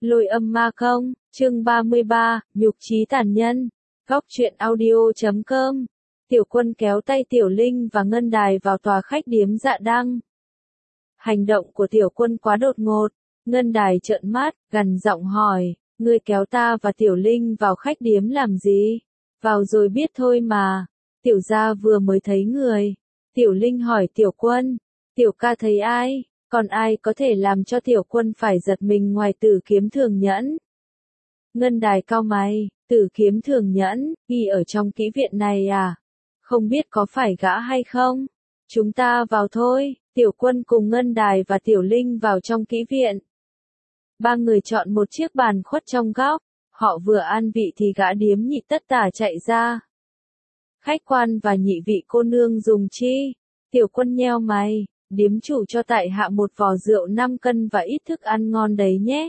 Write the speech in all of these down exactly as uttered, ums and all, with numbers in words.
Lôi âm ma công, chương ba mươi ba, nhục trí tàn nhân. Góc truyện audio chấm com. Tiểu Quân kéo tay Tiểu Linh và Ngân Đài vào tòa khách điếm Dạ Đăng. Hành động của Tiểu Quân quá đột ngột. Ngân Đài trợn mắt, gằn giọng hỏi, ngươi kéo ta và Tiểu Linh vào khách điếm làm gì? Vào rồi biết thôi mà. Tiểu gia vừa mới thấy người. Tiểu Linh hỏi Tiểu Quân, Tiểu ca thấy ai? Còn ai có thể làm cho Tiểu Quân phải giật mình ngoài Tử Kiếm Thường Nhẫn? Ngân Đài cau mày, Tử Kiếm Thường Nhẫn, ghi ở trong kỹ viện này à? Không biết có phải gã hay không? Chúng ta vào thôi. Tiểu Quân cùng Ngân Đài và Tiểu Linh vào trong kỹ viện. Ba người chọn một chiếc bàn khuất trong góc. Họ vừa an vị thì gã điếm nhị tất tả chạy ra. Khách quan và nhị vị cô nương dùng chi? Tiểu Quân nheo mày. Điếm chủ cho tại hạ một vò rượu năm cân và ít thức ăn ngon đấy nhé.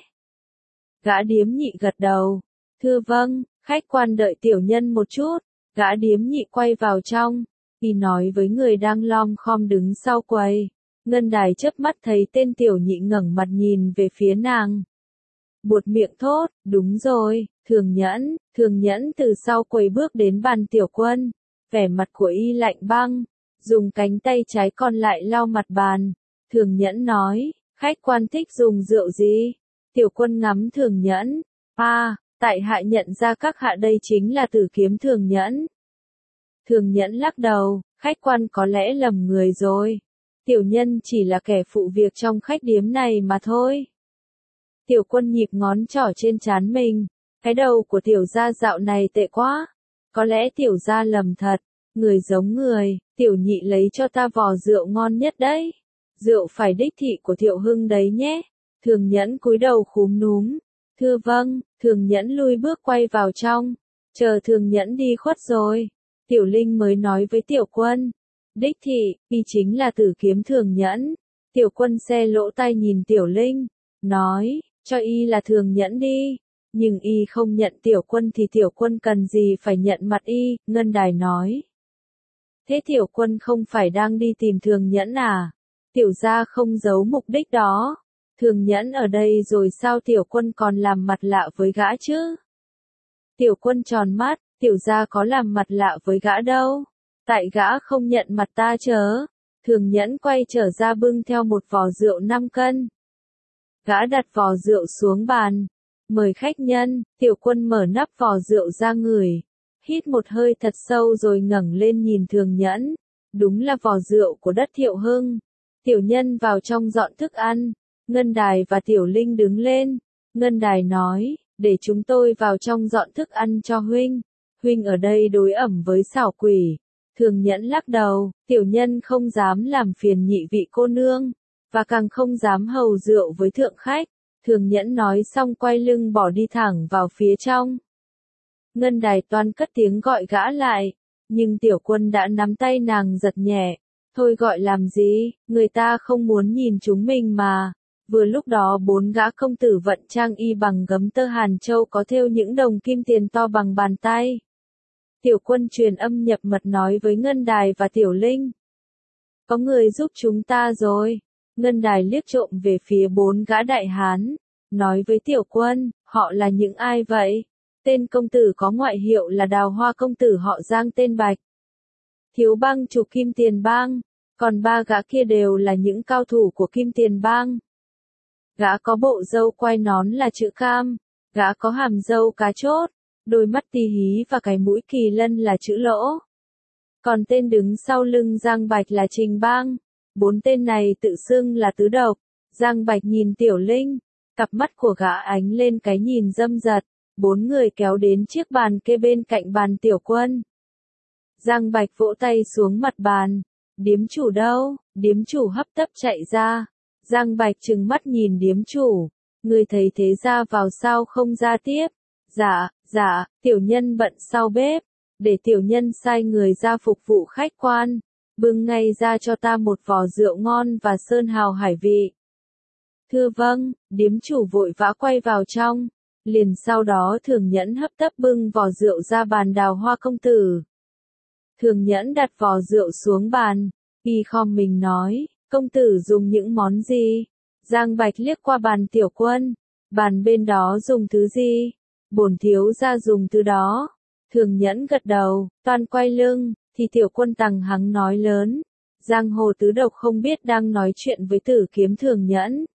Gã điếm nhị gật đầu. Thưa vâng, khách quan đợi tiểu nhân một chút. Gã điếm nhị quay vào trong. Y nói với người đang lom khom đứng sau quầy. Ngân Đài chớp mắt thấy tên tiểu nhị ngẩng mặt nhìn về phía nàng. Buột miệng thốt, đúng rồi, Thường Nhẫn. Thường Nhẫn từ sau quầy bước đến bàn Tiểu Quân. Vẻ mặt của y lạnh băng. Dùng cánh tay trái còn lại lau mặt bàn. Thường Nhẫn nói, khách quan thích dùng rượu gì? Tiểu Quân ngắm Thường Nhẫn. À, tại hạ nhận ra các hạ đây chính là Tử Kiếm Thường Nhẫn. Thường Nhẫn lắc đầu, khách quan có lẽ lầm người rồi. Tiểu nhân chỉ là kẻ phụ việc trong khách điếm này mà thôi. Tiểu Quân nhịp ngón trỏ trên trán mình. Cái đầu của tiểu gia dạo này tệ quá. Có lẽ tiểu gia lầm thật. Người giống người, Tiểu nhị lấy cho ta vò rượu ngon nhất đấy. Rượu phải đích thị của Tiểu Hưng đấy nhé. Thường Nhẫn cúi đầu khúm núm. Thưa vâng. Thường Nhẫn lui bước quay vào trong. Chờ Thường Nhẫn đi khuất rồi. Tiểu Linh mới nói với Tiểu Quân. Đích thị, y chính là Tử Kiếm Thường Nhẫn. Tiểu Quân xe lỗ tai nhìn Tiểu Linh. Nói, cho y là Thường Nhẫn đi. Nhưng y không nhận Tiểu Quân thì Tiểu Quân cần gì phải nhận mặt y, Ngân Đài nói. Thế Tiểu Quân không phải đang đi tìm Thường Nhẫn à? Tiểu gia không giấu mục đích đó. Thường Nhẫn ở đây rồi sao Tiểu Quân còn làm mặt lạ với gã chứ? Tiểu Quân tròn mắt, tiểu gia có làm mặt lạ với gã đâu. Tại gã không nhận mặt ta chớ. Thường Nhẫn quay trở ra bưng theo một vò rượu năm cân. Gã đặt vò rượu xuống bàn. Mời khách nhân. Tiểu Quân mở nắp vò rượu ra ngửi. Hít một hơi thật sâu rồi ngẩng lên nhìn Thường Nhẫn. Đúng là vò rượu của đất Thiệu Hưng. Tiểu nhân vào trong dọn thức ăn. Ngân Đài và Tiểu Linh đứng lên. Ngân Đài nói, để chúng tôi vào trong dọn thức ăn cho huynh. Huynh ở đây đối ẩm với xảo quỷ. Thường Nhẫn lắc đầu, tiểu nhân không dám làm phiền nhị vị cô nương. Và càng không dám hầu rượu với thượng khách. Thường Nhẫn nói xong quay lưng bỏ đi thẳng vào phía trong. Ngân Đài toan cất tiếng gọi gã lại. Nhưng Tiểu Quân đã nắm tay nàng giật nhẹ. Thôi gọi làm gì, người ta không muốn nhìn chúng mình mà. Vừa lúc đó bốn gã công tử vận trang y bằng gấm tơ Hàn Châu có thêu những đồng kim tiền to bằng bàn tay. Tiểu Quân truyền âm nhập mật nói với Ngân Đài và Tiểu Linh. Có người giúp chúng ta rồi. Ngân Đài liếc trộm về phía bốn gã đại hán. Nói với Tiểu Quân, họ là những ai vậy? Tên công tử có ngoại hiệu là Đào Hoa công tử họ Giang tên Bạch. Thiếu bang chủ Kim Tiền Bang. Còn ba gã kia đều là những cao thủ của Kim Tiền Bang. Gã có bộ râu quai nón là chữ cam. Gã có hàm râu cá chốt. Đôi mắt tí hí và cái mũi kỳ lân là chữ lỗ. Còn tên đứng sau lưng Giang Bạch là Trình Bang. Bốn tên này tự xưng là tứ độc. Giang Bạch nhìn Tiểu Linh. Cặp mắt của gã ánh lên cái nhìn dâm dật. Bốn người kéo đến chiếc bàn kê bên cạnh bàn Tiểu Quân. Giang Bạch vỗ tay xuống mặt bàn. Điếm chủ đâu? Điếm chủ hấp tấp chạy ra. Giang Bạch trừng mắt nhìn điếm chủ. Người thấy thế ra vào sao không ra tiếp? Dạ, dạ, tiểu nhân bận sau bếp. Để tiểu nhân sai người ra phục vụ khách quan. Bưng ngay ra cho ta một vò rượu ngon và sơn hào hải vị. Thưa vâng, điếm chủ vội vã quay vào trong. Liền sau đó Thường Nhẫn hấp tấp bưng vò rượu ra bàn Đào Hoa công tử. Thường Nhẫn đặt vò rượu xuống bàn. Y khom mình nói, công tử dùng những món gì? Giang Bạch liếc qua bàn Tiểu Quân. Bàn bên đó dùng thứ gì? Bổn thiếu gia dùng thứ đó. Thường Nhẫn gật đầu, toan quay lưng, thì Tiểu Quân tằng hắng nói lớn. Giang hồ tứ độc không biết đang nói chuyện với Tử Kiếm Thường Nhẫn.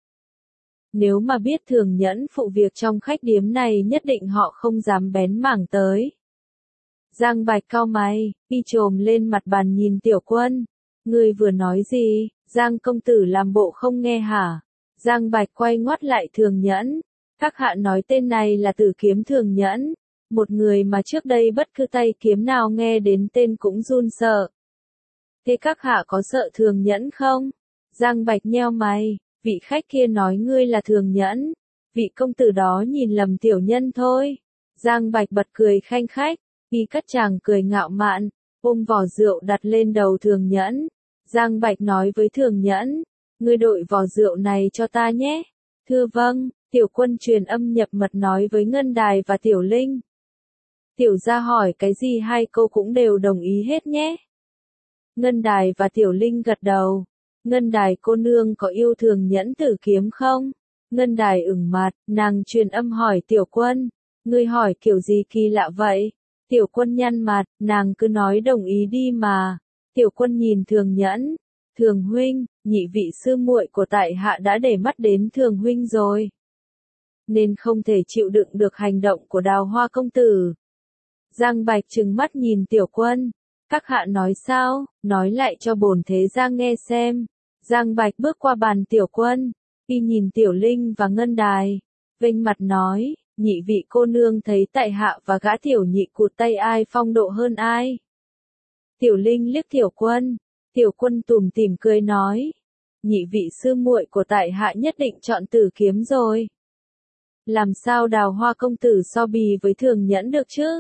Nếu mà biết Thường Nhẫn phụ việc trong khách điếm này nhất định họ không dám bén mảng tới. Giang Bạch cau mày, đi trồm lên mặt bàn nhìn Tiểu Quân. Ngươi vừa nói gì? Giang công tử làm bộ không nghe hả? Giang Bạch quay ngoắt lại Thường Nhẫn. Các hạ nói tên này là Tử Kiếm Thường Nhẫn. Một người mà trước đây bất cứ tay kiếm nào nghe đến tên cũng run sợ. Thế các hạ có sợ Thường Nhẫn không? Giang Bạch nheo mày, vị khách kia nói ngươi là Thường Nhẫn. Vị công tử đó nhìn lầm tiểu nhân thôi. Giang Bạch bật cười khanh khách, y cất chàng cười ngạo mạn, ôm vò rượu đặt lên đầu Thường Nhẫn. Giang Bạch nói với Thường Nhẫn, ngươi đội vò rượu này cho ta nhé. Thưa vâng, Tiểu Quân truyền âm nhập mật nói với Ngân Đài và Tiểu Linh. Tiểu gia hỏi cái gì hai câu cũng đều đồng ý hết nhé. Ngân Đài và Tiểu Linh gật đầu. Ngân Đài cô nương có yêu Thường Nhẫn tử kiếm không? Ngân Đài ửng mặt, nàng truyền âm hỏi Tiểu Quân. Ngươi hỏi kiểu gì kỳ lạ vậy? Tiểu Quân nhăn mặt, nàng cứ nói đồng ý đi mà. Tiểu Quân nhìn Thường Nhẫn. Thường huynh, nhị vị sư muội của tại hạ đã để mắt đến Thường huynh rồi. Nên không thể chịu đựng được hành động của Đào Hoa công tử. Giang Bạch trừng mắt nhìn Tiểu Quân. Các hạ nói sao? Nói lại cho bổn thế gia nghe xem. Giang Bạch bước qua bàn Tiểu Quân. Y nhìn Tiểu Linh và Ngân Đài. Vênh mặt nói, nhị vị cô nương thấy tại hạ và gã tiểu nhị cụt tay ai phong độ hơn ai? Tiểu Linh liếc Tiểu Quân. Tiểu Quân tủm tỉm cười nói. Nhị vị sư muội của tại hạ nhất định chọn Tử Kiếm rồi. Làm sao Đào Hoa công tử so bì với Thường Nhẫn được chứ?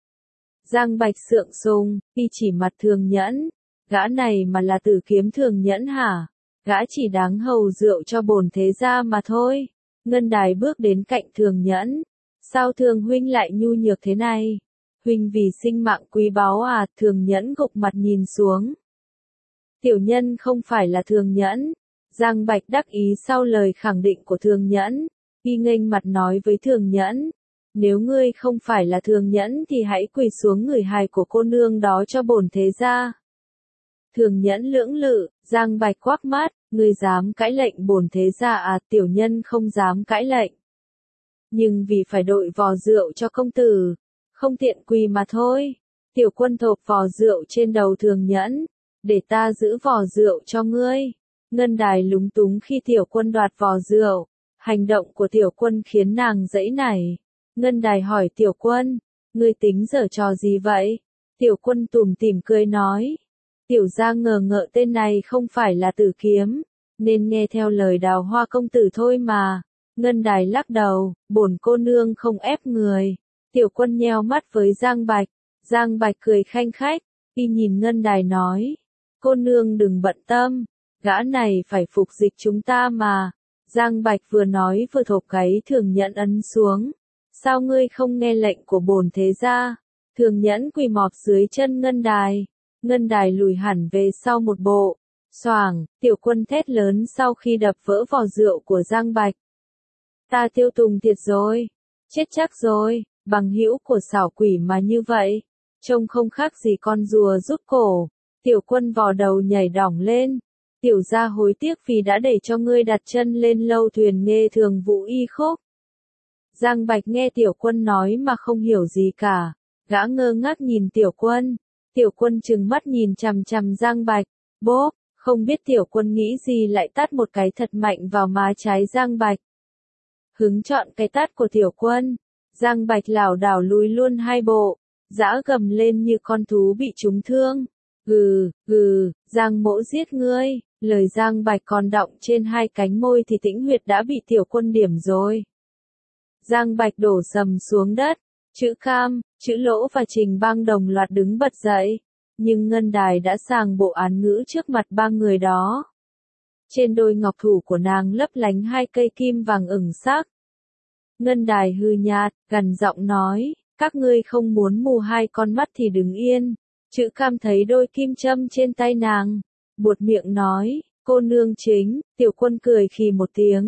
Giang Bạch sượng sùng, y chỉ mặt Thường Nhẫn. Gã này mà là Tử Kiếm Thường Nhẫn hả? Gã chỉ đáng hầu rượu cho bổn thế gia mà thôi. Ngân Đài bước đến cạnh Thường Nhẫn. Sao Thường huynh lại nhu nhược thế này? Huynh vì sinh mạng quý báu à? Thường Nhẫn gục mặt nhìn xuống. Tiểu nhân không phải là Thường Nhẫn. Giang Bạch đắc ý sau lời khẳng định của Thường Nhẫn. Y nghênh mặt nói với Thường Nhẫn. Nếu ngươi không phải là Thường Nhẫn thì hãy quỳ xuống người hài của cô nương đó cho bổn thế gia. Thường Nhẫn lưỡng lự, Giang Bạch quắc mắt, ngươi dám cãi lệnh bổn thế gia à? Tiểu nhân không dám cãi lệnh. Nhưng vì phải đội vò rượu cho công tử, không tiện quỳ mà thôi. Tiểu Quân thộp vò rượu trên đầu Thường Nhẫn, để ta giữ vò rượu cho ngươi. Ngân Đài lúng túng khi Tiểu Quân đoạt vò rượu, hành động của Tiểu Quân khiến nàng giãy nảy. Ngân Đài hỏi Tiểu Quân, ngươi tính giở trò gì vậy? Tiểu Quân tủm tỉm cười nói. Tiểu gia ngờ ngợ tên này không phải là Tử Kiếm, nên nghe theo lời Đào Hoa công tử thôi mà. Ngân Đài lắc đầu, bổn cô nương không ép người. Tiểu Quân nheo mắt với Giang Bạch. Giang Bạch cười khanh khách, y nhìn Ngân Đài nói. Cô nương đừng bận tâm, gã này phải phục dịch chúng ta mà. Giang Bạch vừa nói vừa thộp gáy Thường Nhẫn ấn xuống. Sao ngươi không nghe lệnh của bổn thế gia? Thường Nhẫn quỳ mọp dưới chân Ngân Đài. Ngân Đài lùi hẳn về sau một bộ. Xoảng, Tiểu Quân thét lớn sau khi đập vỡ vò rượu của Giang Bạch. Ta Tiêu Tùng thiệt rồi. Chết chắc rồi, bằng hữu của xảo quỷ mà như vậy. Trông không khác gì con rùa rút cổ. Tiểu Quân vò đầu nhảy đỏng lên. Tiểu gia hối tiếc vì đã để cho ngươi đặt chân lên lâu thuyền nghê thường vụ y khúc. Giang Bạch nghe Tiểu Quân nói mà không hiểu gì cả. Gã ngơ ngác nhìn Tiểu Quân. Tiểu Quân trừng mắt nhìn chằm chằm Giang Bạch. Bốp, không biết Tiểu Quân nghĩ gì lại tát một cái thật mạnh vào má trái Giang Bạch. Hứng chọn cái tát của Tiểu Quân. Giang Bạch lảo đảo lùi luôn hai bộ. Dã gầm lên như con thú bị trúng thương. Gừ, gừ, Giang mỗ giết ngươi. Lời Giang Bạch còn đọng trên hai cánh môi thì Tĩnh Huyệt đã bị Tiểu Quân điểm rồi. Giang Bạch đổ sầm xuống đất. Chữ Cam, Chữ Lỗ và Trình Bang đồng loạt đứng bật dậy. Nhưng Ngân Đài đã sàng bộ án ngữ trước mặt ba người đó. Trên đôi ngọc thủ của nàng lấp lánh hai cây kim vàng ửng sắc. Ngân Đài hừ nhạt, gằn giọng nói, các ngươi không muốn mù hai con mắt thì đứng yên. Chữ Cam thấy đôi kim châm trên tay nàng, buột miệng nói, cô nương chính. Tiểu Quân cười khì một tiếng.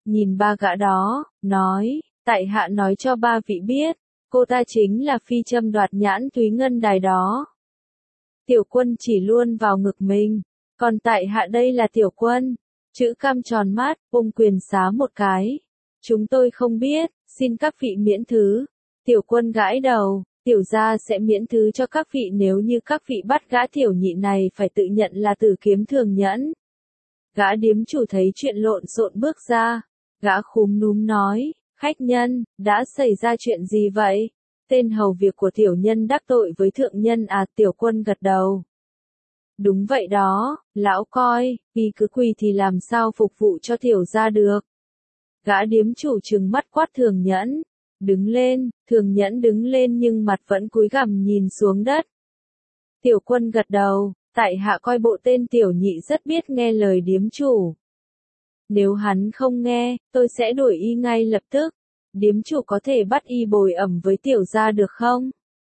nhìn ba gã đó, nói, tại hạ nói cho ba vị biết, cô ta chính là phi châm đoạt nhãn túy ngân đài đó. Tiểu Quân chỉ luôn vào ngực mình, còn tại hạ đây là Tiểu Quân. Chữ Cam tròn mắt, ôm quyền xá một cái. Chúng tôi không biết, xin các vị miễn thứ. Tiểu Quân gãi đầu, tiểu gia sẽ miễn thứ cho các vị nếu như các vị bắt gã tiểu nhị này phải tự nhận là Tử Kiếm Thường Nhẫn. Gã điếm chủ thấy chuyện lộn xộn bước ra, gã khúm núm nói, khách nhân, đã xảy ra chuyện gì vậy? Tên hầu việc của tiểu nhân đắc tội với thượng nhân à? Tiểu Quân gật đầu. Đúng vậy đó, lão coi, y cứ quỳ thì làm sao phục vụ cho tiểu gia được. Gã điếm chủ trừng mắt quát Thường Nhẫn, đứng lên, Thường Nhẫn đứng lên nhưng mặt vẫn cúi gằm nhìn xuống đất. Tiểu Quân gật đầu, tại hạ coi bộ tên tiểu nhị rất biết nghe lời điếm chủ. Nếu hắn không nghe, tôi sẽ đuổi y ngay lập tức. Điếm chủ có thể bắt y bồi ẩm với tiểu gia được không?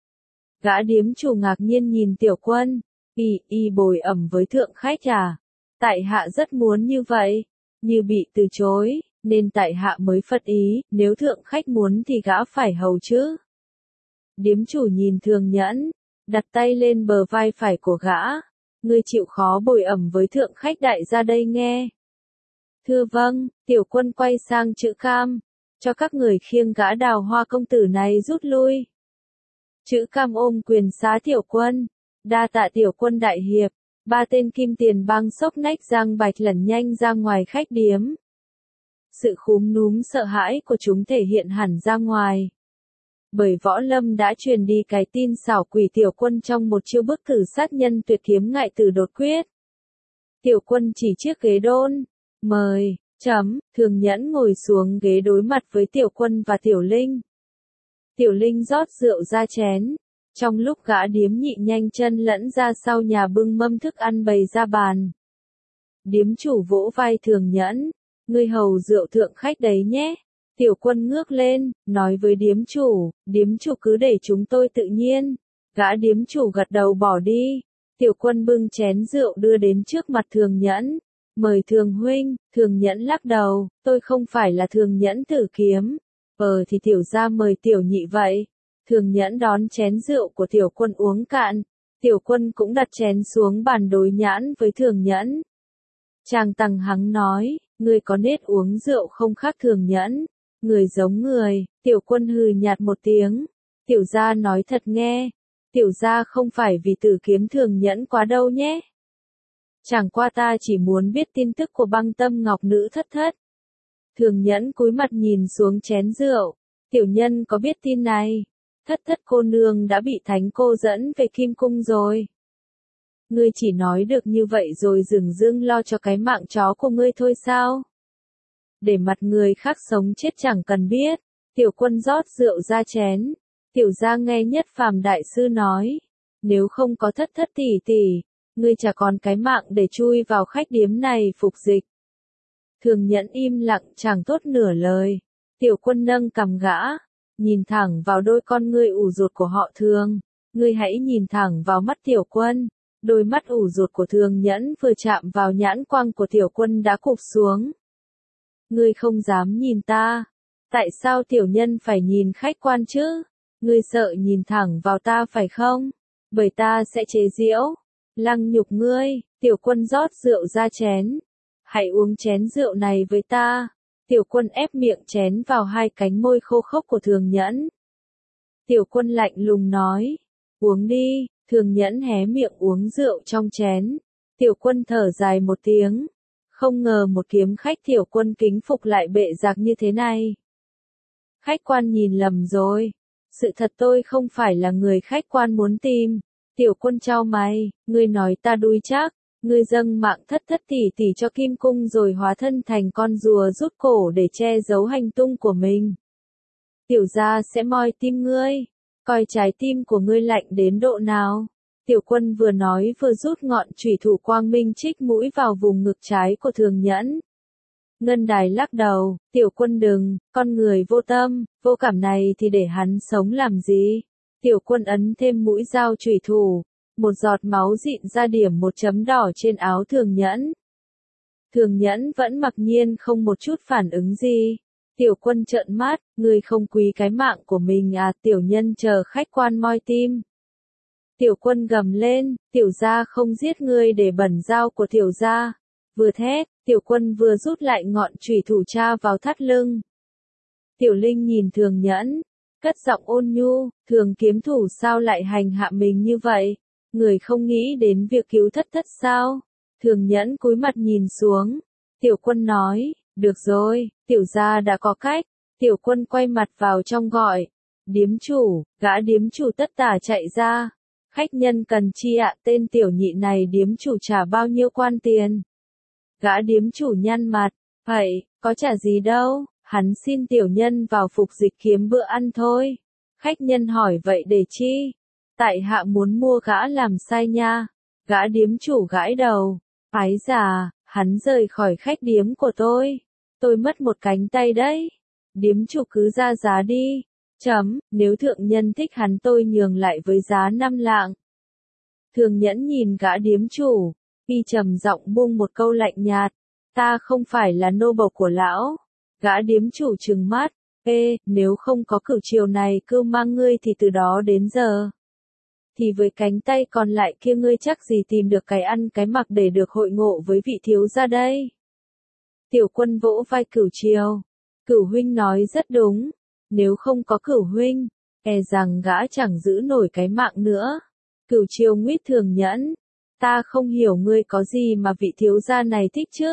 Gã điếm chủ ngạc nhiên nhìn Tiểu Quân, y, y bồi ẩm với thượng khách à? Tại hạ rất muốn như vậy, như bị từ chối, nên tại hạ mới phật ý, nếu thượng khách muốn thì gã phải hầu chứ. Điếm chủ nhìn Thường Nhẫn, đặt tay lên bờ vai phải của gã, ngươi chịu khó bồi ẩm với thượng khách đại gia đây nghe. Thưa vâng, Tiểu Quân quay sang Chữ Cam, cho các người khiêng gã Đào Hoa công tử này rút lui. Chữ Cam ôm quyền xá Tiểu Quân, đa tạ Tiểu Quân đại hiệp. Ba tên kim tiền bang xốc nách giang bạch lẩn nhanh ra ngoài khách điếm. Sự khúm núm sợ hãi của chúng thể hiện hẳn ra ngoài. Bởi Võ Lâm đã truyền đi cái tin xảo quỷ Tiểu Quân trong một chiêu bức tử sát nhân tuyệt kiếm ngại tử đột quyết. Tiểu Quân chỉ chiếc ghế đôn, mời, chấm, Thường Nhẫn ngồi xuống ghế đối mặt với Tiểu Quân và Tiểu Linh. Tiểu Linh rót rượu ra chén. Trong lúc gã điếm nhị nhanh chân lẫn ra sau nhà bưng mâm thức ăn bày ra bàn. Điếm chủ vỗ vai Thường Nhẫn, ngươi hầu rượu thượng khách đấy nhé. Tiểu Quân ngước lên, nói với điếm chủ, điếm chủ cứ để chúng tôi tự nhiên. Gã điếm chủ gật đầu bỏ đi. Tiểu Quân bưng chén rượu đưa đến trước mặt Thường Nhẫn. Mời Thường huynh. Thường Nhẫn lắc đầu, tôi không phải là Thường Nhẫn Tử Kiếm. Ờ thì tiểu gia mời tiểu nhị vậy. Thường Nhẫn đón chén rượu của Tiểu Quân uống cạn. Tiểu Quân cũng đặt chén xuống bàn đối nhãn với Thường Nhẫn. Chàng Tăng hắng nói, ngươi có nết uống rượu không khác Thường Nhẫn. Người giống người. Tiểu Quân hừ nhạt một tiếng. Tiểu gia nói thật nghe. Tiểu gia không phải vì Tử Kiếm Thường Nhẫn quá đâu nhé. Chẳng qua ta chỉ muốn biết tin tức của Băng Tâm Ngọc Nữ thất thất. Thường Nhẫn cúi mặt nhìn xuống chén rượu. Tiểu nhân có biết tin này. Thất thất cô nương đã bị thánh cô dẫn về Kim Cung rồi. Ngươi chỉ nói được như vậy rồi dừng dưng lo cho cái mạng chó của ngươi thôi sao? Để mặt người khác sống chết chẳng cần biết. Tiểu Quân rót rượu ra chén. Tiểu gia nghe Nhất Phàm đại sư nói. Nếu không có thất thất tỷ tỷ, ngươi chả còn cái mạng để chui vào khách điếm này phục dịch. Thường Nhẫn im lặng chẳng thốt nửa lời. Tiểu Quân nâng cằm gã. Nhìn thẳng vào đôi con ngươi ủ rột của họ Thường. Ngươi hãy nhìn thẳng vào mắt Tiểu Quân. Đôi mắt ủ rột của Thường Nhẫn vừa chạm vào nhãn quang của Tiểu Quân đã cụp xuống. Ngươi không dám nhìn ta. Tại sao tiểu nhân phải nhìn khách quan chứ? Ngươi sợ nhìn thẳng vào ta phải không? Bởi ta sẽ chế giễu. Lăng nhục ngươi. Tiểu Quân rót rượu ra chén. Hãy uống chén rượu này với ta. Tiểu Quân ép miệng chén vào hai cánh môi khô khốc của Thường Nhẫn. Tiểu Quân lạnh lùng nói. Uống đi. Thường Nhẫn hé miệng uống rượu trong chén. Tiểu Quân thở dài một tiếng. Không ngờ một kiếm khách Tiểu Quân kính phục lại bệ giặc như thế này. Khách quan nhìn lầm rồi. Sự thật tôi không phải là người khách quan muốn tìm. Tiểu Quân chau mày. Ngươi nói ta đuôi chắc. Ngươi dâng mạng thất thất tỷ tỷ cho Kim Cung rồi hóa thân thành con rùa rút cổ để che giấu hành tung của mình. Tiểu gia sẽ moi tim ngươi. Coi trái tim của ngươi lạnh đến độ nào. Tiểu Quân vừa nói vừa rút ngọn chủy thủ quang minh chích mũi vào vùng ngực trái của Thường Nhẫn. Ngân Đài lắc đầu, Tiểu Quân đừng, con người vô tâm, vô cảm này thì để hắn sống làm gì. Tiểu Quân ấn thêm mũi dao chủy thủ, một giọt máu dịn ra điểm một chấm đỏ trên áo Thường Nhẫn. Thường Nhẫn vẫn mặc nhiên không một chút phản ứng gì. Tiểu Quân trợn mắt, ngươi không quý cái mạng của mình à, tiểu nhân chờ khách quan moi tim. Tiểu Quân gầm lên, tiểu gia không giết ngươi để bẩn dao của tiểu gia. Vừa thét, Tiểu Quân vừa rút lại ngọn chủy thủ tra vào thắt lưng. Tiểu Linh nhìn Thường Nhẫn, cất giọng ôn nhu, Thường kiếm thủ sao lại hành hạ mình như vậy? Người không nghĩ đến việc cứu thất thất sao? Thường Nhẫn cúi mặt nhìn xuống. Tiểu Quân nói, được rồi, tiểu gia đã có cách. Tiểu Quân quay mặt vào trong gọi, điếm chủ, gã điếm chủ tất tả chạy ra. Khách nhân cần chi ạ, tên tiểu nhị này điếm chủ trả bao nhiêu quan tiền? Gã điếm chủ nhăn mặt, vậy, có trả gì đâu, hắn xin tiểu nhân vào phục dịch kiếm bữa ăn thôi. Khách nhân hỏi vậy để chi? Tại hạ muốn mua gã làm sai nha. Gã điếm chủ gãi đầu, ái già, hắn rời khỏi khách điếm của tôi. Tôi mất một cánh tay đấy. Điếm chủ cứ ra giá đi. Chấm, nếu thượng nhân thích hắn tôi nhường lại với giá năm lạng. Thường Nhẫn nhìn gã điếm chủ, y trầm giọng buông một câu lạnh nhạt, ta không phải là nô bộc của lão. Gã điếm chủ trừng mắt, ê, nếu không có cửu chiều này cưu mang ngươi thì từ đó đến giờ. Thì với cánh tay còn lại kia ngươi chắc gì tìm được cái ăn cái mặc để được hội ngộ với vị thiếu gia đây. Tiểu Quân vỗ vai Cửu Chiều, Cửu huynh nói rất đúng, nếu không có Cửu huynh, e rằng gã chẳng giữ nổi cái mạng nữa. Cửu Chiều nguyết Thường Nhẫn, ta không hiểu ngươi có gì mà vị thiếu gia này thích chứ.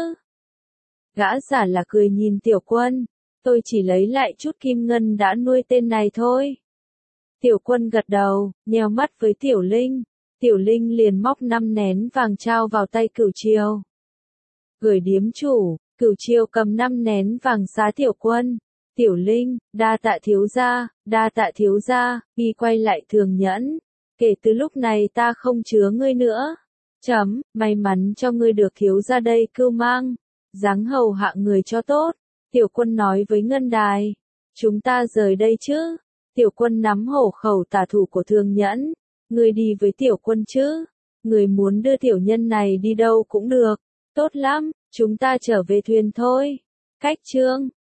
Gã giả là cười nhìn Tiểu Quân, tôi chỉ lấy lại chút kim ngân đã nuôi tên này thôi. Tiểu Quân gật đầu, nheo mắt với Tiểu Linh. Tiểu Linh liền móc năm nén vàng trao vào tay Cửu Chiều. Gửi điếm chủ, Cửu Chiều cầm năm nén vàng xá Tiểu Quân. Tiểu Linh, đa tạ thiếu gia, đa tạ thiếu gia, y quay lại Thường Nhẫn. Kể từ lúc này ta không chứa ngươi nữa. Chấm, may mắn cho ngươi được thiếu gia đây cưu mang. Dáng hầu hạ người cho tốt. Tiểu Quân nói với Ngân Đài. Chúng ta rời đây chứ. Tiểu Quân nắm hổ khẩu tả thủ của Thường Nhẫn. Ngươi đi với Tiểu Quân chứ. Ngươi muốn đưa tiểu nhân này đi đâu cũng được. Tốt lắm, chúng ta trở về thuyền thôi. Cách chương